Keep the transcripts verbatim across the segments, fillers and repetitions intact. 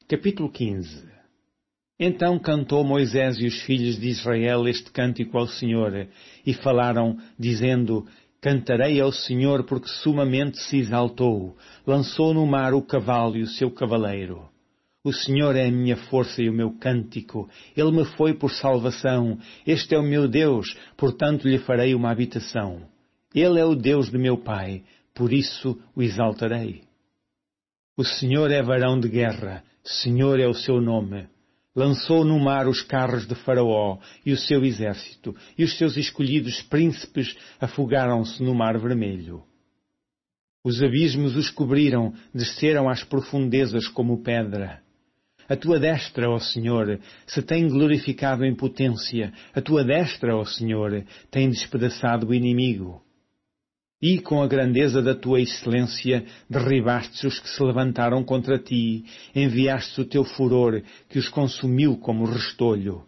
Capítulo quinze. Então cantou Moisés e os filhos de Israel este cântico ao Senhor, e falaram, dizendo: Cantarei ao Senhor, porque sumamente se exaltou, lançou no mar o cavalo e o seu cavaleiro. O Senhor é a minha força e o meu cântico, Ele me foi por salvação, este é o meu Deus, portanto lhe farei uma habitação. Ele é o Deus de meu Pai, por isso o exaltarei. O Senhor é varão de guerra, Senhor é o seu nome. Lançou no mar os carros de Faraó e o seu exército, e os seus escolhidos príncipes afogaram-se no mar vermelho. Os abismos os cobriram, desceram às profundezas como pedra. A tua destra, ó Senhor, se tem glorificado em potência, a tua destra, ó Senhor, tem despedaçado o inimigo. E com a grandeza da tua excelência derribastes os que se levantaram contra ti, enviastes o teu furor que os consumiu como restolho.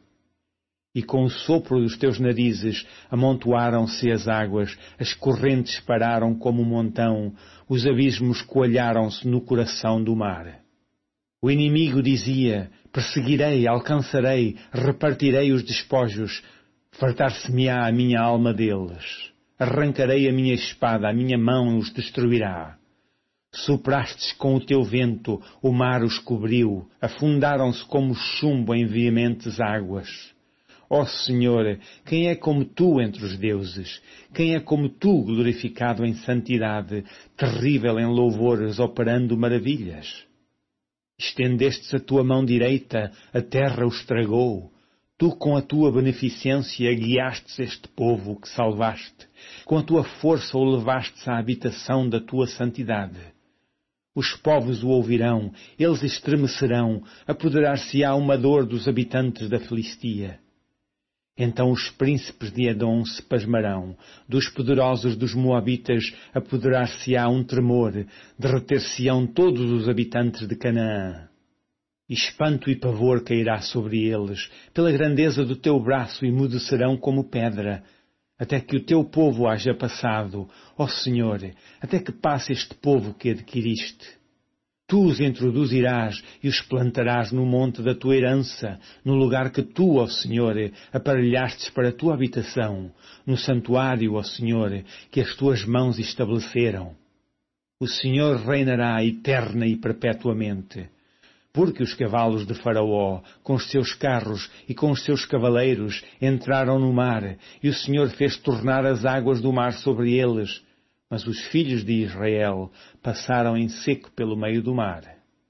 E com o sopro dos teus narizes amontoaram-se as águas, as correntes pararam como um montão, os abismos coalharam-se no coração do mar. O inimigo dizia: perseguirei, alcançarei, repartirei os despojos, fartar-se-me-á a minha alma deles. Arrancarei a minha espada, a minha mão os destruirá. Soprastes com o teu vento, o mar os cobriu, afundaram-se como chumbo em veementes águas. Ó Senhor, quem é como tu entre os deuses? Quem é como tu, glorificado em santidade, terrível em louvores, operando maravilhas? Estendestes a tua mão direita, a terra os tragou. Tu, com a tua beneficência, guiastes este povo que salvaste. Com a tua força o levastes à habitação da tua santidade. Os povos o ouvirão, eles estremecerão, apoderar-se-á uma dor dos habitantes da Filistia. Então os príncipes de Edom se pasmarão, dos poderosos dos Moabitas apoderar-se-á um tremor, derreter-se-ão todos os habitantes de Canaã. Espanto e pavor cairá sobre eles, pela grandeza do teu braço emudecerão como pedra, até que o teu povo haja passado, ó Senhor, até que passe este povo que adquiriste. Tu os introduzirás e os plantarás no monte da tua herança, no lugar que tu, ó Senhor, aparelhastes para a tua habitação, no santuário, ó Senhor, que as tuas mãos estabeleceram. O Senhor reinará eterna e perpetuamente. Porque os cavalos de Faraó, com os seus carros e com os seus cavaleiros, entraram no mar, e o Senhor fez tornar as águas do mar sobre eles, mas os filhos de Israel passaram em seco pelo meio do mar.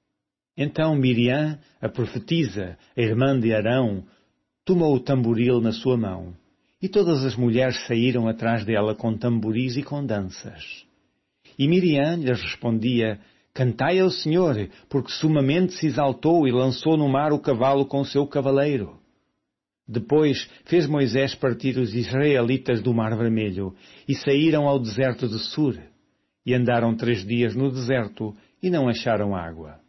Então Miriam, a profetisa, a irmã de Arão, tomou o tamboril na sua mão, e todas as mulheres saíram atrás dela com tamboris e com danças. E Miriam lhes respondia: Cantai ao Senhor, porque sumamente se exaltou e lançou no mar o cavalo com o seu cavaleiro. Depois fez Moisés partir os israelitas do Mar Vermelho, e saíram ao deserto de Sur, e andaram três dias no deserto, e não acharam água.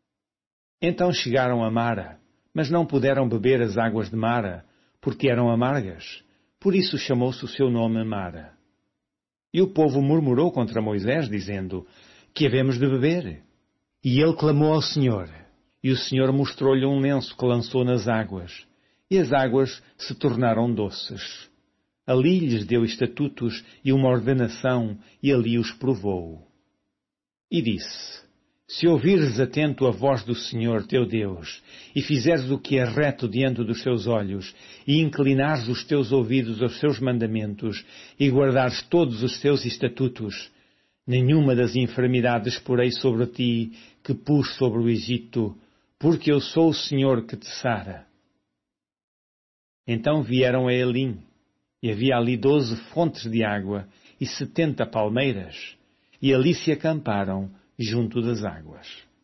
Então chegaram a Mara, mas não puderam beber as águas de Mara, porque eram amargas. Por isso chamou-se o seu nome Mara. E o povo murmurou contra Moisés, dizendo: Que havemos de beber? E ele clamou ao Senhor, e o Senhor mostrou-lhe um lenço que lançou nas águas, e as águas se tornaram doces. Ali lhes deu estatutos e uma ordenação, e ali os provou. E disse: Se ouvires atento a voz do Senhor teu Deus, e fizeres o que é reto diante dos seus olhos, e inclinares os teus ouvidos aos seus mandamentos, e guardares todos os seus estatutos, nenhuma das enfermidades porei sobre ti que pus sobre o Egito, porque eu sou o Senhor que te sara. Então vieram a Elim, e havia ali doze fontes de água e setenta palmeiras, e ali se acamparam junto das águas.